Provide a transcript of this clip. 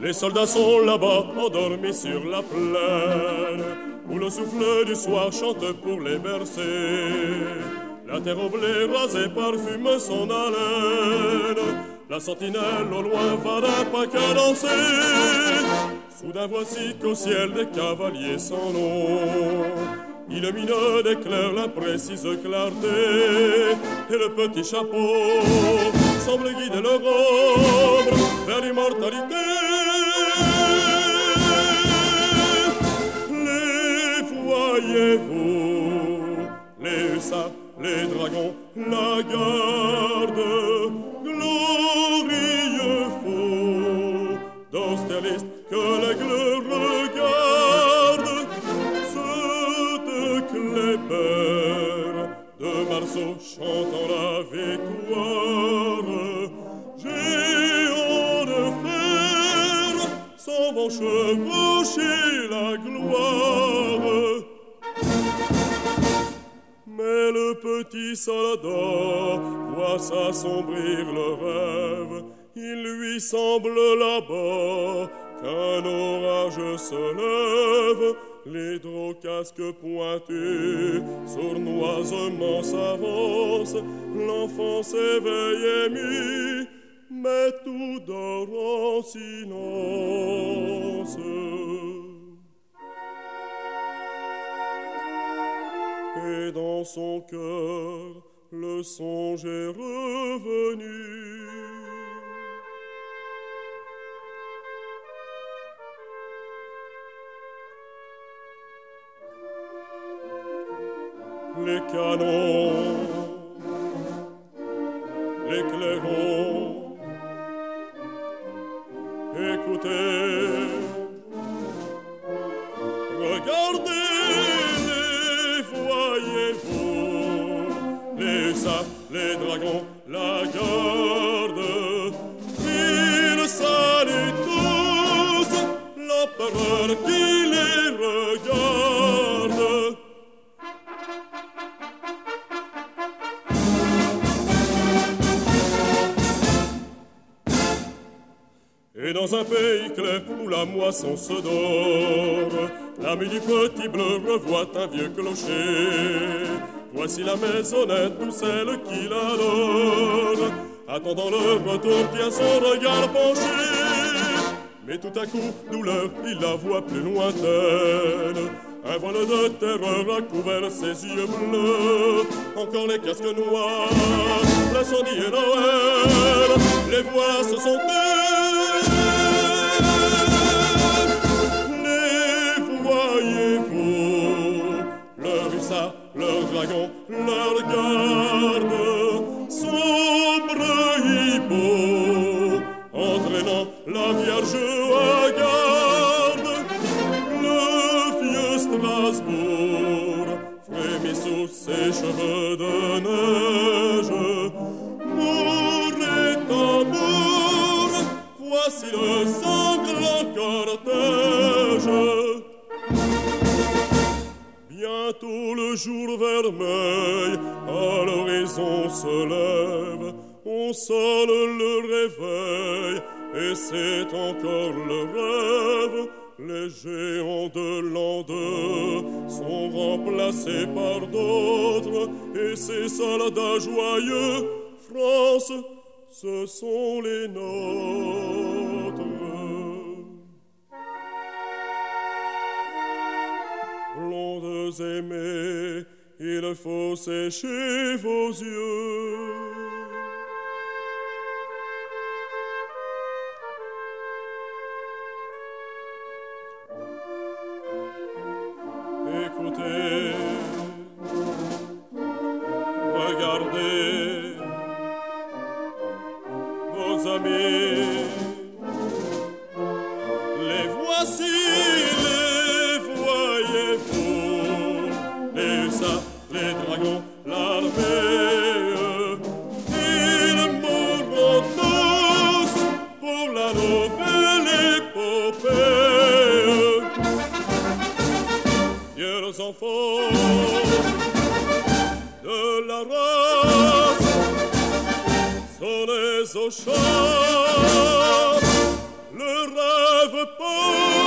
Les soldats sont là-bas, endormis sur la plaine, où le souffle du soir chante pour les bercer. La terre au blé rasée parfume son haleine. La sentinelle au loin va d'un pas qu'à danser. Soudain voici qu'au ciel des cavaliers s'en ont. Illumine d'éclairs l'imprécise clarté. Et le petit chapeau semble guider leur ombre vers l'immortalité. Les voyez-vous, les hussards, les dragons, la garde, glorieux faux d'Austerlitz que l'aigle regarde. Ceux de Kléber, de Marceau chantant la victoire, géants de fer s'en vont chevaucher la gloire. Mais le petit soldat voit s'assombrir le rêve. Il lui semble là-bas qu'un orage se lève. Les drôles casques pointus sournoisement s'avancent. L'enfant s'éveille ému, mais tout dort en silence. Et dans son cœur, le songe est revenu. Les canons, les clairons, écoutez, regardez. Les dragons, la garde, ils saluent tous l'empereur qui les regarde. Et dans un pays clair où la moisson se dort, l'ami du petit bleu revoit un vieux clocher. Voici la maisonnette où celle qui l'adore, attendant le retour, tient son regard penché. Mais tout à coup, douleur, il la voit plus lointaine. Un voile de terreur a couvert ses yeux bleus. Encore les casques noirs, l'incendie et Noël, les voix se sont tues. Les voyez-vous, leur hussard, leur dragon, leur garde, sombre hibou, entraînant la Vierge à garde. Le vieux Strasbourg frémit sous ses cheveux de neige. Mour et tambour, voici le sanglant cortège. Bientôt le jour vermeil à l'horizon se lève. On sonne le réveil et c'est encore le rêve. Les géants de l'an 2 sont remplacés par d'autres. Et ces soldats joyeux, France, ce sont les nôtres. Blondes aimées, il faut sécher vos yeux. Écoutez, regardez vos amis, les voici. Les dragons, l'armée, ils mourront tous pour la nouvelle épopée. Fiers enfants de la race, sonnez au chant, le rêve repos.